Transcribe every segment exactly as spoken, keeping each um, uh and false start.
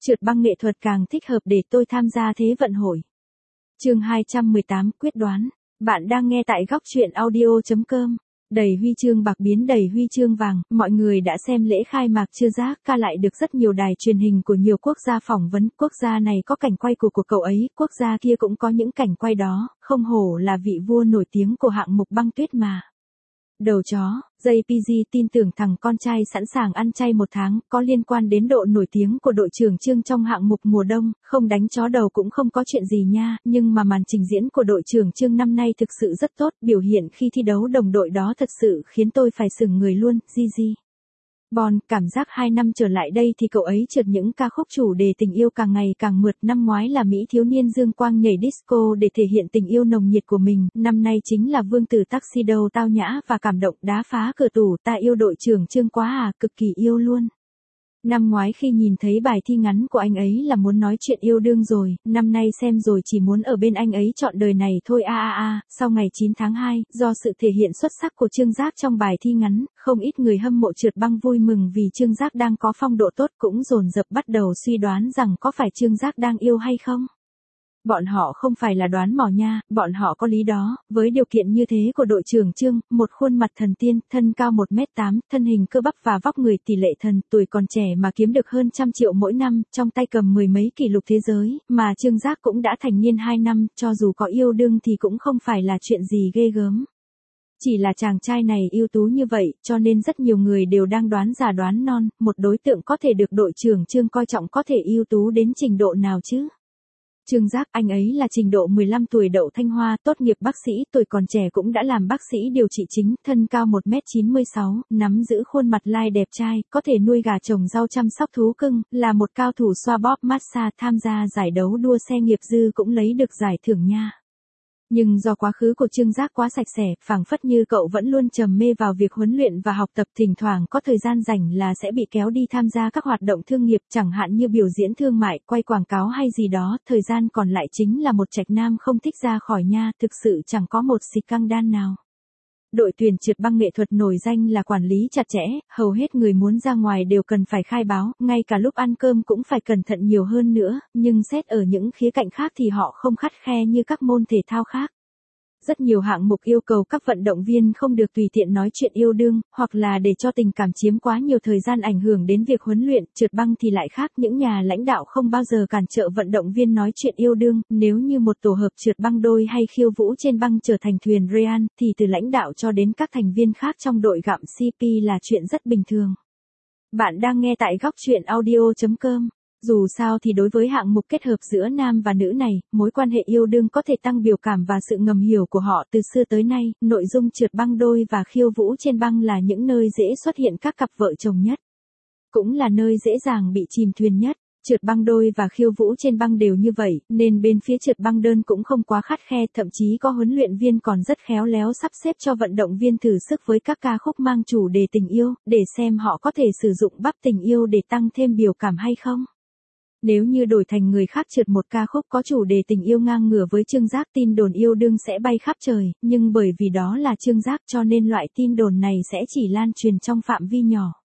Trượt băng nghệ thuật càng thích hợp để tôi tham gia Thế vận hội. Chương hai trăm mười tám quyết đoán. Bạn đang nghe tại góc truyện audio chấm com. Đầy huy chương bạc biến đầy huy chương vàng, mọi người đã xem lễ khai mạc chưa giác ca lại được rất nhiều đài truyền hình của nhiều quốc gia phỏng vấn. Quốc gia này có cảnh quay của của cậu ấy, quốc gia kia cũng có những cảnh quay đó, không hổ là vị vua nổi tiếng của hạng mục băng tuyết mà. Đầu chó, gi pê giê tin tưởng thằng con trai sẵn sàng ăn chay một tháng, có liên quan đến độ nổi tiếng của đội trưởng Trương trong hạng mục mùa đông, không đánh chó đầu cũng không có chuyện gì nha, nhưng mà màn trình diễn của đội trưởng Trương năm nay thực sự rất tốt, biểu hiện khi thi đấu đồng đội đó thật sự khiến tôi phải sững người luôn, Gigi. Bon, cảm giác hai năm trở lại đây thì cậu ấy trượt những ca khúc chủ đề tình yêu càng ngày càng mượt. Năm ngoái là Mỹ thiếu niên Dương Quang nhảy disco để thể hiện tình yêu nồng nhiệt của mình, năm nay chính là Vương tử Tuxedo tao nhã và cảm động đá phá cửa tủ. Ta yêu đội trưởng Trương quá à, cực kỳ yêu luôn. Năm ngoái khi nhìn thấy bài thi ngắn của anh ấy là muốn nói chuyện yêu đương rồi, năm nay xem rồi chỉ muốn ở bên anh ấy trọn đời này thôi a a a. Sau ngày chín tháng hai, do sự thể hiện xuất sắc của Trương Giác trong bài thi ngắn, không ít người hâm mộ trượt băng vui mừng vì Trương Giác đang có phong độ tốt, cũng dồn dập bắt đầu suy đoán rằng có phải Trương Giác đang yêu hay không. Bọn họ không phải là đoán mò nha, bọn họ có lý đó, với điều kiện như thế của đội trưởng Trương, một khuôn mặt thần tiên, thân cao một mét tám, thân hình cơ bắp và vóc người tỷ lệ thần, tuổi còn trẻ mà kiếm được hơn trăm triệu mỗi năm, trong tay cầm mười mấy kỷ lục thế giới, mà Trương Giác cũng đã thành niên hai năm, cho dù có yêu đương thì cũng không phải là chuyện gì ghê gớm. Chỉ là chàng trai này ưu tú như vậy, cho nên rất nhiều người đều đang đoán già đoán non, một đối tượng có thể được đội trưởng Trương coi trọng có thể ưu tú đến trình độ nào chứ? Trương Giác, anh ấy là trình độ mười lăm tuổi đậu Thanh Hoa, tốt nghiệp bác sĩ, tuổi còn trẻ cũng đã làm bác sĩ điều trị chính, thân cao một mét chín mươi sáu, nắm giữ khuôn mặt lai đẹp trai, có thể nuôi gà trồng rau chăm sóc thú cưng, là một cao thủ xoa bóp massage, tham gia giải đấu đua xe nghiệp dư cũng lấy được giải thưởng nha. Nhưng do quá khứ của Trương Giác quá sạch sẽ, phảng phất như cậu vẫn luôn trầm mê vào việc huấn luyện và học tập, thỉnh thoảng có thời gian rảnh là sẽ bị kéo đi tham gia các hoạt động thương nghiệp, chẳng hạn như biểu diễn thương mại, quay quảng cáo hay gì đó, thời gian còn lại chính là một trạch nam không thích ra khỏi nhà, thực sự chẳng có một xì căng đan nào. Đội tuyển trượt băng nghệ thuật nổi danh là quản lý chặt chẽ, hầu hết người muốn ra ngoài đều cần phải khai báo, ngay cả lúc ăn cơm cũng phải cẩn thận nhiều hơn nữa, nhưng xét ở những khía cạnh khác thì họ không khắt khe như các môn thể thao khác. Rất nhiều hạng mục yêu cầu các vận động viên không được tùy tiện nói chuyện yêu đương, hoặc là để cho tình cảm chiếm quá nhiều thời gian ảnh hưởng đến việc huấn luyện. Trượt băng thì lại khác, những nhà lãnh đạo không bao giờ cản trở vận động viên nói chuyện yêu đương, nếu như một tổ hợp trượt băng đôi hay khiêu vũ trên băng trở thành thuyền Ryan, thì từ lãnh đạo cho đến các thành viên khác trong đội gặm xê pê là chuyện rất bình thường. Bạn đang nghe tại góc truyện audio chấm com. Dù sao thì đối với hạng mục kết hợp giữa nam và nữ này, mối quan hệ yêu đương có thể tăng biểu cảm và sự ngầm hiểu của họ từ xưa tới nay, nội dung trượt băng đôi và khiêu vũ trên băng là những nơi dễ xuất hiện các cặp vợ chồng nhất. Cũng là nơi dễ dàng bị chìm thuyền nhất. Trượt băng đôi và khiêu vũ trên băng đều như vậy, nên bên phía trượt băng đơn cũng không quá khắt khe, thậm chí có huấn luyện viên còn rất khéo léo sắp xếp cho vận động viên thử sức với các ca khúc mang chủ đề tình yêu, để xem họ có thể sử dụng bắp tình yêu để tăng thêm biểu cảm hay không. Nếu như đổi thành người khác trượt một ca khúc có chủ đề tình yêu ngang ngửa với Trương Giác, tin đồn yêu đương sẽ bay khắp trời, nhưng bởi vì đó là Trương Giác cho nên loại tin đồn này sẽ chỉ lan truyền trong phạm vi nhỏ.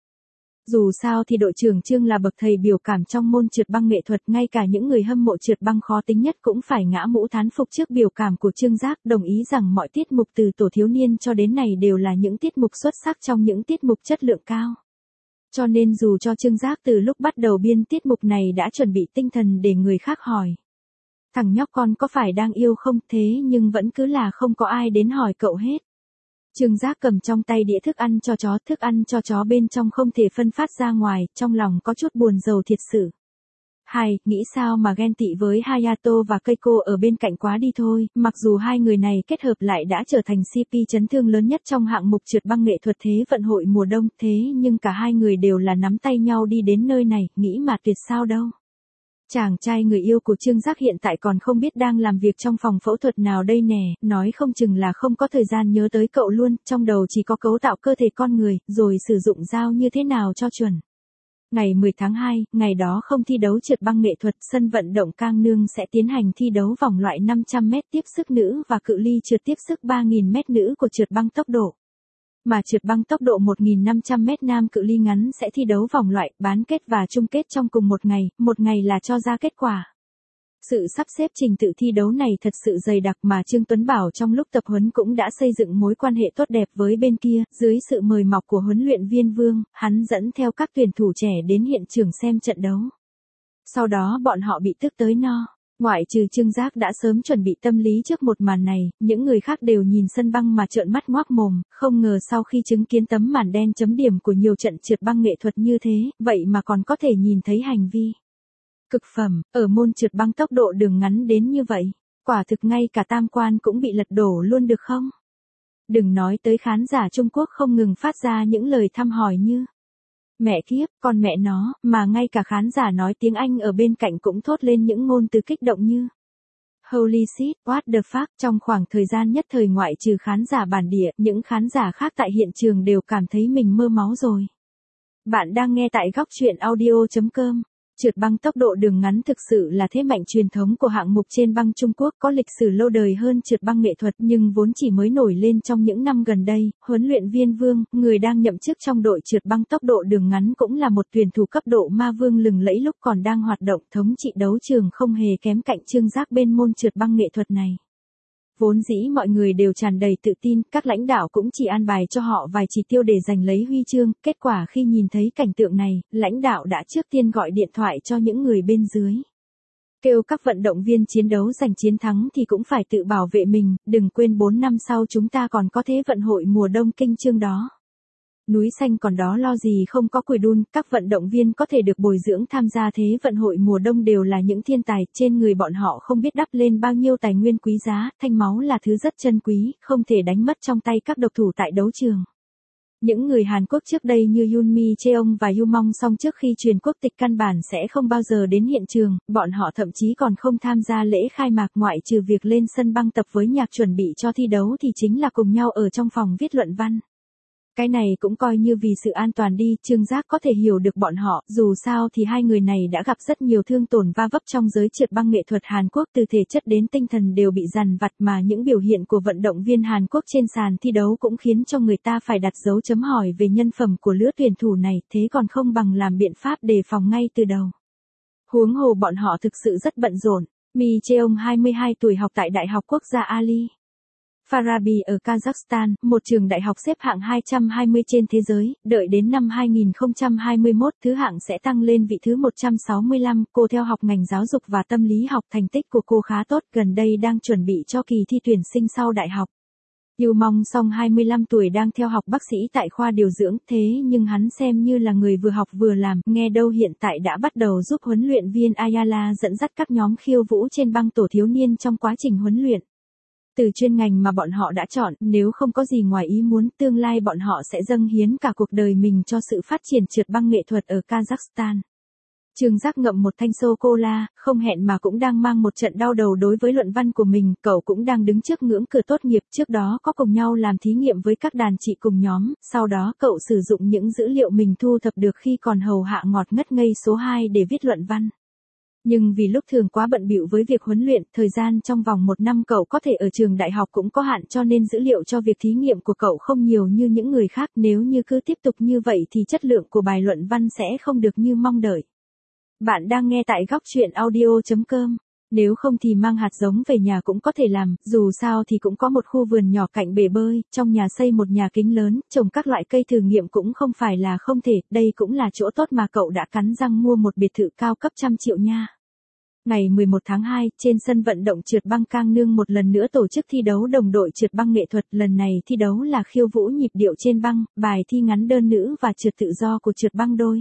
Dù sao thì đội trưởng Trương là bậc thầy biểu cảm trong môn trượt băng nghệ thuật, ngay cả những người hâm mộ trượt băng khó tính nhất cũng phải ngã mũ thán phục trước biểu cảm của Trương Giác, đồng ý rằng mọi tiết mục từ tổ thiếu niên cho đến này đều là những tiết mục xuất sắc trong những tiết mục chất lượng cao. Cho nên dù cho Trương Giác từ lúc bắt đầu biên tiết mục này đã chuẩn bị tinh thần để người khác hỏi. Thằng nhóc con có phải đang yêu không, thế nhưng vẫn cứ là không có ai đến hỏi cậu hết. Trương Giác cầm trong tay đĩa thức ăn cho chó, thức ăn cho chó bên trong không thể phân phát ra ngoài, trong lòng có chút buồn rầu thiệt sự. Hai, nghĩ sao mà ghen tị với Hayato và Keiko ở bên cạnh quá đi thôi, mặc dù hai người này kết hợp lại đã trở thành xê pê chấn thương lớn nhất trong hạng mục trượt băng nghệ thuật Thế vận hội mùa đông, thế nhưng cả hai người đều là nắm tay nhau đi đến nơi này, nghĩ mà tuyệt sao đâu. Chàng trai người yêu của Trương Giác hiện tại còn không biết đang làm việc trong phòng phẫu thuật nào đây nè, nói không chừng là không có thời gian nhớ tới cậu luôn, trong đầu chỉ có cấu tạo cơ thể con người, rồi sử dụng dao như thế nào cho chuẩn. Ngày mười tháng hai, ngày đó không thi đấu trượt băng nghệ thuật, sân vận động Cang Nương sẽ tiến hành thi đấu vòng loại năm trăm mét tiếp sức nữ và cự ly trượt tiếp sức ba nghìn mét nữ của trượt băng tốc độ. mà trượt băng tốc độ một nghìn năm trăm mét nam cự ly ngắn sẽ thi đấu vòng loại, bán kết và chung kết trong cùng một ngày, một ngày là cho ra kết quả. Sự sắp xếp trình tự thi đấu này thật sự dày đặc mà Trương Tuấn Bảo trong lúc tập huấn cũng đã xây dựng mối quan hệ tốt đẹp với bên kia, dưới sự mời mọc của huấn luyện viên Vương, hắn dẫn theo các tuyển thủ trẻ đến hiện trường xem trận đấu. Sau đó bọn họ bị tức tới no. Ngoại trừ Trương Giác đã sớm chuẩn bị tâm lý trước một màn này, những người khác đều nhìn sân băng mà trợn mắt ngoác mồm, không ngờ sau khi chứng kiến tấm màn đen chấm điểm của nhiều trận trượt băng nghệ thuật như thế, vậy mà còn có thể nhìn thấy hành vi cực phẩm, ở môn trượt băng tốc độ đường ngắn đến như vậy. Quả thực ngay cả tam quan cũng bị lật đổ luôn được không? Đừng nói tới khán giả Trung Quốc không ngừng phát ra những lời thăm hỏi như mẹ kiếp, con mẹ nó, mà ngay cả khán giả nói tiếng Anh ở bên cạnh cũng thốt lên những ngôn từ kích động như Holy shit, what the fuck. Trong khoảng thời gian nhất thời ngoại trừ khán giả bản địa, những khán giả khác tại hiện trường đều cảm thấy mình mơ máu rồi. Bạn đang nghe tại góc truyện audio chấm com. Trượt băng tốc độ đường ngắn thực sự là thế mạnh truyền thống của hạng mục trên băng Trung Quốc, có lịch sử lâu đời hơn trượt băng nghệ thuật nhưng vốn chỉ mới nổi lên trong những năm gần đây. Huấn luyện viên Vương, người đang nhậm chức trong đội trượt băng tốc độ đường ngắn cũng là một tuyển thủ cấp độ ma vương lừng lẫy lúc còn đang hoạt động, thống trị đấu trường không hề kém cạnh Trương Giác bên môn trượt băng nghệ thuật này. Vốn dĩ mọi người đều tràn đầy tự tin, các lãnh đạo cũng chỉ an bài cho họ vài chỉ tiêu để giành lấy huy chương, kết quả khi nhìn thấy cảnh tượng này, lãnh đạo đã trước tiên gọi điện thoại cho những người bên dưới. Kêu các vận động viên chiến đấu giành chiến thắng thì cũng phải tự bảo vệ mình, đừng quên bốn năm sau chúng ta còn có Thế vận hội mùa đông Kinh Chương đó. Núi xanh còn đó lo gì không có củi đun, các vận động viên có thể được bồi dưỡng tham gia Thế vận hội mùa đông đều là những thiên tài, trên người bọn họ không biết đắp lên bao nhiêu tài nguyên quý giá, thanh máu là thứ rất chân quý, không thể đánh mất trong tay các độc thủ tại đấu trường. Những người Hàn Quốc trước đây như Yoon Mi Cheong và Yu Mong Song trước khi truyền quốc tịch căn bản sẽ không bao giờ đến hiện trường, bọn họ thậm chí còn không tham gia lễ khai mạc, ngoại trừ việc lên sân băng tập với nhạc chuẩn bị cho thi đấu thì chính là cùng nhau ở trong phòng viết luận văn. Cái này cũng coi như vì sự an toàn đi, Trương Giác có thể hiểu được bọn họ, dù sao thì hai người này đã gặp rất nhiều thương tổn va vấp trong giới trượt băng nghệ thuật Hàn Quốc, từ thể chất đến tinh thần đều bị dằn vặt, mà những biểu hiện của vận động viên Hàn Quốc trên sàn thi đấu cũng khiến cho người ta phải đặt dấu chấm hỏi về nhân phẩm của lứa tuyển thủ này, thế còn không bằng làm biện pháp đề phòng ngay từ đầu. Huống hồ bọn họ thực sự rất bận rộn. Mi Cheong hai mươi hai tuổi học tại Đại học Quốc gia Ali Farabi ở Kazakhstan, một trường đại học xếp hạng hai trăm hai mươi trên thế giới, đợi đến năm hai nghìn không trăm hai mươi mốt thứ hạng sẽ tăng lên vị thứ một trăm sáu mươi lăm, cô theo học ngành giáo dục và tâm lý học, thành tích của cô khá tốt, gần đây đang chuẩn bị cho kỳ thi tuyển sinh sau đại học. Yu Mong Song hai mươi lăm tuổi đang theo học bác sĩ tại khoa điều dưỡng, thế nhưng hắn xem như là người vừa học vừa làm, nghe đâu hiện tại đã bắt đầu giúp huấn luyện viên Ayala dẫn dắt các nhóm khiêu vũ trên băng tổ thiếu niên trong quá trình huấn luyện. Từ chuyên ngành mà bọn họ đã chọn, nếu không có gì ngoài ý muốn, tương lai bọn họ sẽ dâng hiến cả cuộc đời mình cho sự phát triển trượt băng nghệ thuật ở Kazakhstan. Trương Giác ngậm một thanh sô-cô-la, không hẹn mà cũng đang mang một trận đau đầu đối với luận văn của mình, cậu cũng đang đứng trước ngưỡng cửa tốt nghiệp, trước đó có cùng nhau làm thí nghiệm với các đàn chị cùng nhóm, sau đó cậu sử dụng những dữ liệu mình thu thập được khi còn hầu hạ ngọt ngất ngây số hai để viết luận văn. Nhưng vì lúc thường quá bận bịu với việc huấn luyện, thời gian trong vòng một năm cậu có thể ở trường đại học cũng có hạn, cho nên dữ liệu cho việc thí nghiệm của cậu không nhiều như những người khác, nếu như cứ tiếp tục như vậy thì chất lượng của bài luận văn sẽ không được như mong đợi. Bạn đang nghe tại góc truyện audio chấm com. Nếu không thì mang hạt giống về nhà cũng có thể làm, dù sao thì cũng có một khu vườn nhỏ cạnh bể bơi, trong nhà xây một nhà kính lớn, trồng các loại cây thử nghiệm cũng không phải là không thể, đây cũng là chỗ tốt mà cậu đã cắn răng mua một biệt thự cao cấp trăm triệu nha. Ngày mười một tháng hai, trên sân vận động trượt băng Cang Nương một lần nữa tổ chức thi đấu đồng đội trượt băng nghệ thuật, lần này thi đấu là khiêu vũ nhịp điệu trên băng, bài thi ngắn đơn nữ và trượt tự do của trượt băng đôi.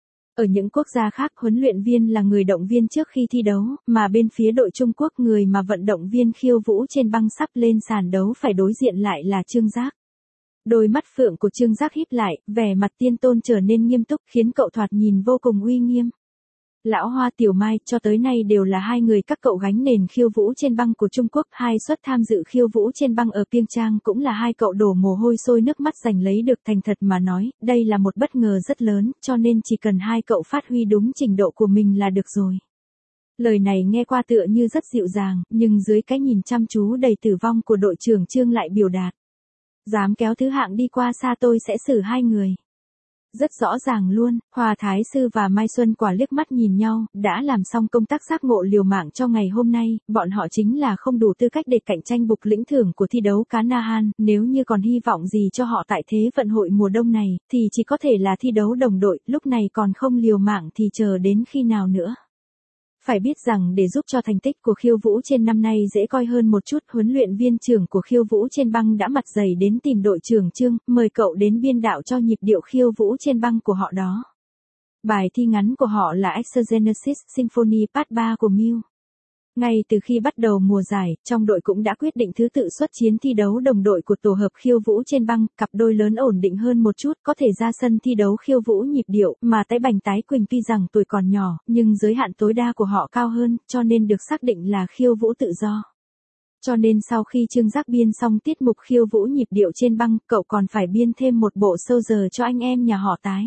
Ở những quốc gia khác, huấn luyện viên là người động viên trước khi thi đấu, mà bên phía đội Trung Quốc, người mà vận động viên khiêu vũ trên băng sắp lên sàn đấu phải đối diện lại là Trương Giác. Đôi mắt phượng của Trương Giác híp lại, vẻ mặt tiên tôn trở nên nghiêm túc, khiến cậu thoạt nhìn vô cùng uy nghiêm. Lão Hoa Tiểu Mai, cho tới nay đều là hai người các cậu gánh nền khiêu vũ trên băng của Trung Quốc, hai suất tham dự khiêu vũ trên băng ở Pyeongchang cũng là hai cậu đổ mồ hôi sôi nước mắt giành lấy được, thành thật mà nói, đây là một bất ngờ rất lớn, cho nên chỉ cần hai cậu phát huy đúng trình độ của mình là được rồi. Lời này nghe qua tựa như rất dịu dàng, nhưng dưới cái nhìn chăm chú đầy tử vong của đội trưởng Trương lại biểu đạt Dám kéo thứ hạng đi qua xa tôi sẽ xử hai người. Rất rõ ràng luôn, Hòa Thái Sư và Mai Xuân Quả liếc mắt nhìn nhau, đã làm xong công tác giác ngộ liều mạng cho ngày hôm nay, bọn họ chính là không đủ tư cách để cạnh tranh bục lĩnh thưởng của thi đấu cá Na Han, nếu như còn hy vọng gì cho họ tại Thế vận hội mùa đông này, thì chỉ có thể là thi đấu đồng đội, lúc này còn không liều mạng thì chờ đến khi nào nữa. Phải biết rằng để giúp cho thành tích của khiêu vũ trên năm nay dễ coi hơn một chút, huấn luyện viên trưởng của khiêu vũ trên băng đã mặt dày đến tìm đội trưởng Trương, mời cậu đến biên đạo cho nhịp điệu khiêu vũ trên băng của họ đó. Bài thi ngắn của họ là Exogenesis Symphony Part ba của Muse. Ngay từ khi bắt đầu mùa giải, trong đội cũng đã quyết định thứ tự xuất chiến thi đấu đồng đội của tổ hợp khiêu vũ trên băng, cặp đôi lớn ổn định hơn một chút, có thể ra sân thi đấu khiêu vũ nhịp điệu, mà Tái Bành Tái Quỳnh tuy rằng tuổi còn nhỏ, nhưng giới hạn tối đa của họ cao hơn, cho nên được xác định là khiêu vũ tự do. Cho nên sau khi Trương Giác biên xong tiết mục khiêu vũ nhịp điệu trên băng, cậu còn phải biên thêm một bộ sâu giờ cho anh em nhà họ Tái.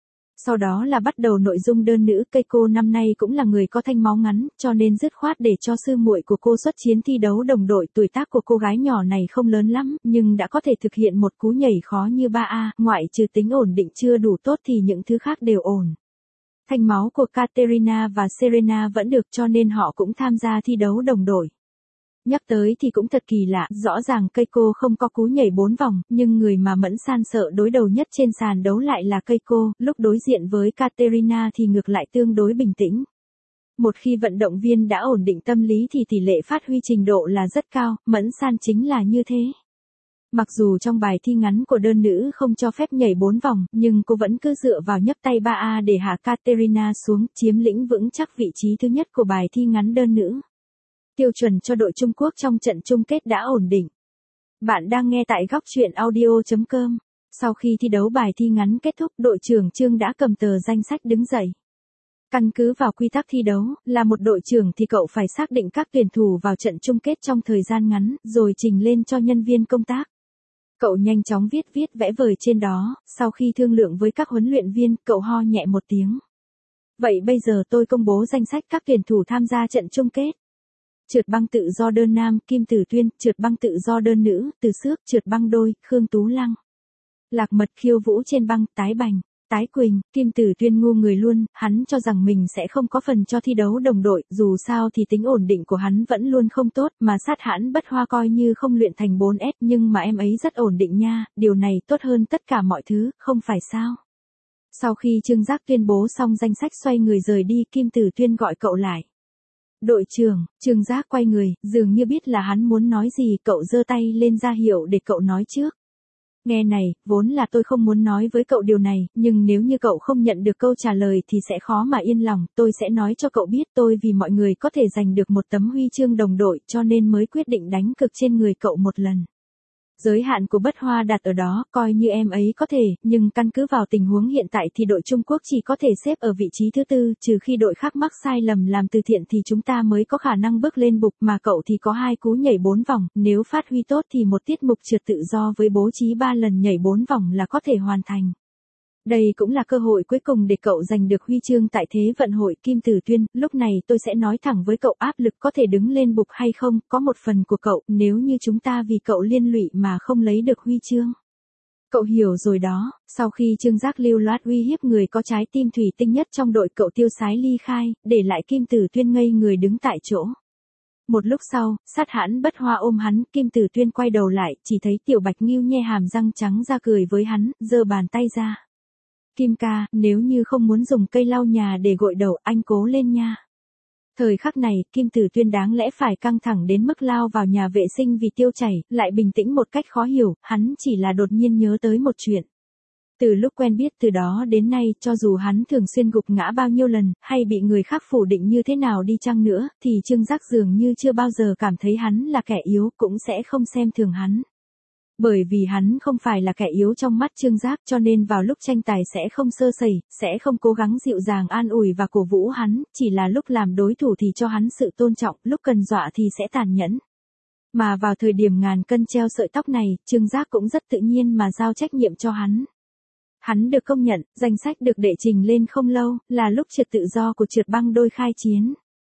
Sau đó là bắt đầu nội dung đơn nữ, cây cô năm nay cũng là người có thanh máu ngắn, cho nên dứt khoát để cho sư muội của cô xuất chiến thi đấu đồng đội. Tuổi tác của cô gái nhỏ này không lớn lắm, nhưng đã có thể thực hiện một cú nhảy khó như ba A, ngoại trừ tính ổn định chưa đủ tốt thì những thứ khác đều ổn. Thanh máu của Katerina và Serena vẫn được, cho nên họ cũng tham gia thi đấu đồng đội. Nhắc tới thì cũng thật kỳ lạ, rõ ràng Keiko không có cú nhảy bốn vòng, nhưng người mà Mẫn San sợ đối đầu nhất trên sàn đấu lại là Keiko, lúc đối diện với Katerina thì ngược lại tương đối bình tĩnh. Một khi vận động viên đã ổn định tâm lý thì tỷ lệ phát huy trình độ là rất cao, Mẫn San chính là như thế. Mặc dù trong bài thi ngắn của đơn nữ không cho phép nhảy bốn vòng, nhưng cô vẫn cứ dựa vào nhấp tay ba A để hạ Katerina xuống, chiếm lĩnh vững chắc vị trí thứ nhất của bài thi ngắn đơn nữ. Tiêu chuẩn cho đội Trung Quốc trong trận chung kết đã ổn định. Bạn đang nghe tại góc truyện audio chấm com. Sau khi thi đấu bài thi ngắn kết thúc, đội trưởng Trương đã cầm tờ danh sách đứng dậy. Căn cứ vào quy tắc thi đấu, là một đội trưởng thì cậu phải xác định các tuyển thủ vào trận chung kết trong thời gian ngắn, rồi trình lên cho nhân viên công tác. Cậu nhanh chóng viết viết vẽ vời trên đó, sau khi thương lượng với các huấn luyện viên, cậu ho nhẹ một tiếng. Vậy bây giờ tôi công bố danh sách các tuyển thủ tham gia trận chung kết. Trượt băng tự do đơn nam, Kim Tử Tuyên, trượt băng tự do đơn nữ, Từ Xước, trượt băng đôi, Khương Tú Lăng. Lạc Mật khiêu vũ trên băng, Tái Bành, Tái Quỳnh, Kim Tử Tuyên ngu người luôn, hắn cho rằng mình sẽ không có phần cho thi đấu đồng đội, dù sao thì tính ổn định của hắn vẫn luôn không tốt, mà Sát Hãn Bất Hoa coi như không luyện thành bốn S, nhưng mà em ấy rất ổn định nha, điều này tốt hơn tất cả mọi thứ, không phải sao? Sau khi Trương Giác tuyên bố xong danh sách xoay người rời đi, Kim Tử Tuyên gọi cậu lại. Đội trưởng, Trương Giác quay người, dường như biết là hắn muốn nói gì, cậu giơ tay lên ra hiệu để cậu nói trước. Nghe này, vốn là tôi không muốn nói với cậu điều này, nhưng nếu như cậu không nhận được câu trả lời thì sẽ khó mà yên lòng, tôi sẽ nói cho cậu biết tôi vì mọi người có thể giành được một tấm huy chương đồng đội cho nên mới quyết định đánh cược trên người cậu một lần. Giới hạn của Bất Hoa đặt ở đó, coi như em ấy có thể, nhưng căn cứ vào tình huống hiện tại thì đội Trung Quốc chỉ có thể xếp ở vị trí thứ tư, trừ khi đội khác mắc sai lầm làm từ thiện thì chúng ta mới có khả năng bước lên bục, mà cậu thì có hai cú nhảy bốn vòng, nếu phát huy tốt thì một tiết mục trượt tự do với bố trí ba lần nhảy bốn vòng là có thể hoàn thành. Đây cũng là cơ hội cuối cùng để cậu giành được huy chương tại Thế vận hội. Kim Tử Tuyên, lúc này tôi sẽ nói thẳng với cậu, áp lực có thể đứng lên bục hay không, có một phần của cậu, nếu như chúng ta vì cậu liên lụy mà không lấy được huy chương. Cậu hiểu rồi đó. Sau khi Trương Giác lưu loát uy hiếp người có trái tim thủy tinh nhất trong đội, cậu tiêu sái ly khai, để lại Kim Tử Tuyên ngây người đứng tại chỗ. Một lúc sau, Sát Hãn Bất Hoa ôm hắn, Kim Tử Tuyên quay đầu lại, chỉ thấy Tiểu Bạch Ngưu nhe hàm răng trắng ra cười với hắn, giơ bàn tay ra. Kim ca, nếu như không muốn dùng cây lau nhà để gội đầu, anh cố lên nha. Thời khắc này, Kim Tử Tuyên đáng lẽ phải căng thẳng đến mức lao vào nhà vệ sinh vì tiêu chảy, lại bình tĩnh một cách khó hiểu, hắn chỉ là đột nhiên nhớ tới một chuyện. Từ lúc quen biết từ đó đến nay, cho dù hắn thường xuyên gục ngã bao nhiêu lần, hay bị người khác phủ định như thế nào đi chăng nữa, thì Trương Giác dường như chưa bao giờ cảm thấy hắn là kẻ yếu, cũng sẽ không xem thường hắn. Bởi vì hắn không phải là kẻ yếu trong mắt Trương Giác, cho nên vào lúc tranh tài sẽ không sơ sẩy, sẽ không cố gắng dịu dàng an ủi và cổ vũ hắn, chỉ là lúc làm đối thủ thì cho hắn sự tôn trọng, lúc cần dọa thì sẽ tàn nhẫn. Mà vào thời điểm ngàn cân treo sợi tóc này, Trương Giác cũng rất tự nhiên mà giao trách nhiệm cho hắn. Hắn được công nhận, danh sách được đệ trình lên không lâu, là lúc trượt tự do của trượt băng đôi khai chiến.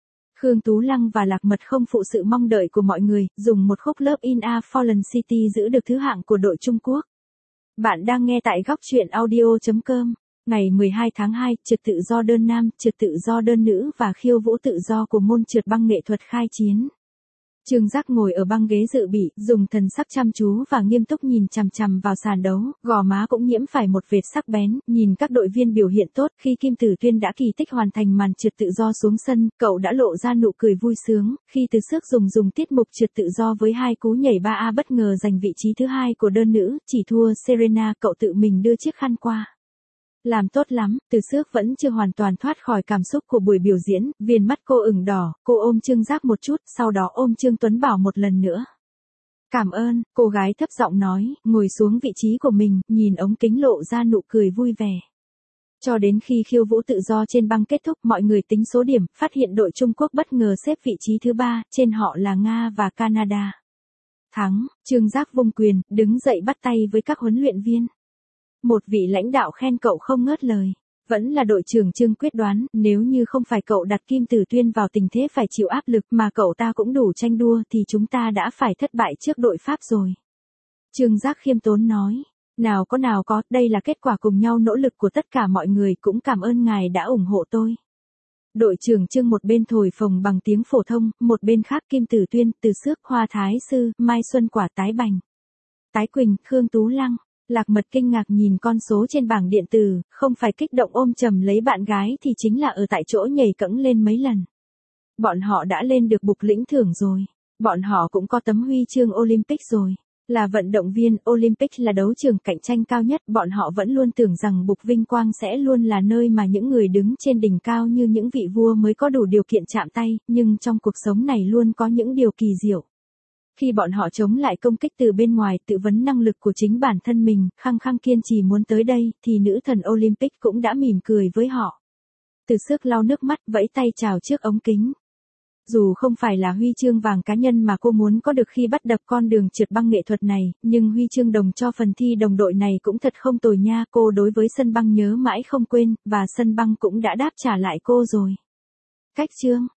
Khương Tú Lăng và Lạc Mật không phụ sự mong đợi của mọi người, dùng một khúc Love in a Fallen City giữ được thứ hạng của đội Trung Quốc. Bạn đang nghe tại góc truyện audio chấm com. Ngày mười hai tháng hai, trượt tự do đơn nam, trượt tự do đơn nữ và khiêu vũ tự do của môn trượt băng nghệ thuật khai chiến. Trương Giác ngồi ở băng ghế dự bị, dùng thần sắc chăm chú và nghiêm túc nhìn chằm chằm vào sàn đấu, gò má cũng nhiễm phải một vệt sắc bén, nhìn các đội viên biểu hiện tốt. Khi Kim Tử Tuyên đã kỳ tích hoàn thành màn trượt tự do xuống sân, cậu đã lộ ra nụ cười vui sướng, khi Từ Xước dùng dùng tiết mục trượt tự do với hai cú nhảy ba A bất ngờ giành vị trí thứ hai của đơn nữ, chỉ thua Serena, cậu tự mình đưa chiếc khăn qua. Làm tốt lắm, Từ Xước vẫn chưa hoàn toàn thoát khỏi cảm xúc của buổi biểu diễn, viền mắt cô ửng đỏ, cô ôm Trương Giác một chút, sau đó ôm Trương Tuấn Bảo một lần nữa. Cảm ơn, cô gái thấp giọng nói, ngồi xuống vị trí của mình, nhìn ống kính lộ ra nụ cười vui vẻ. Cho đến khi khiêu vũ tự do trên băng kết thúc, mọi người tính số điểm, phát hiện đội Trung Quốc bất ngờ xếp vị trí thứ ba, trên họ là Nga và Canada. Thắng, Trương Giác vung quyền, đứng dậy bắt tay với các huấn luyện viên. Một vị lãnh đạo khen cậu không ngớt lời. Vẫn là đội trưởng Trương quyết đoán, nếu như không phải cậu đặt Kim Tử Tuyên vào tình thế phải chịu áp lực mà cậu ta cũng đủ tranh đua thì chúng ta đã phải thất bại trước đội Pháp rồi. Trương Giác khiêm tốn nói. Nào có nào có, đây là kết quả cùng nhau nỗ lực của tất cả mọi người, cũng cảm ơn ngài đã ủng hộ tôi. Đội trưởng Trương một bên thổi phồng bằng tiếng phổ thông, một bên khác Kim Tử Tuyên, Từ Xước, Hoa Thái Sư, Mai Xuân Quả, Tái Bành, Tái Quỳnh, Khương Tú Lăng. Lạc Mật kinh ngạc nhìn con số trên bảng điện tử, không phải kích động ôm chầm lấy bạn gái thì chính là ở tại chỗ nhảy cẫng lên mấy lần. Bọn họ đã lên được bục lĩnh thưởng rồi. Bọn họ cũng có tấm huy chương Olympic rồi. Là vận động viên, Olympic là đấu trường cạnh tranh cao nhất. Bọn họ vẫn luôn tưởng rằng bục vinh quang sẽ luôn là nơi mà những người đứng trên đỉnh cao như những vị vua mới có đủ điều kiện chạm tay, nhưng trong cuộc sống này luôn có những điều kỳ diệu. Khi bọn họ chống lại công kích từ bên ngoài, tự vấn năng lực của chính bản thân mình, khăng khăng kiên trì muốn tới đây, thì nữ thần Olympic cũng đã mỉm cười với họ. Từ Xước lau nước mắt, vẫy tay chào trước ống kính. Dù không phải là huy chương vàng cá nhân mà cô muốn có được khi bắt đập con đường trượt băng nghệ thuật này, nhưng huy chương đồng cho phần thi đồng đội này cũng thật không tồi nha. Cô đối với sân băng nhớ mãi không quên, và sân băng cũng đã đáp trả lại cô rồi. Cách chương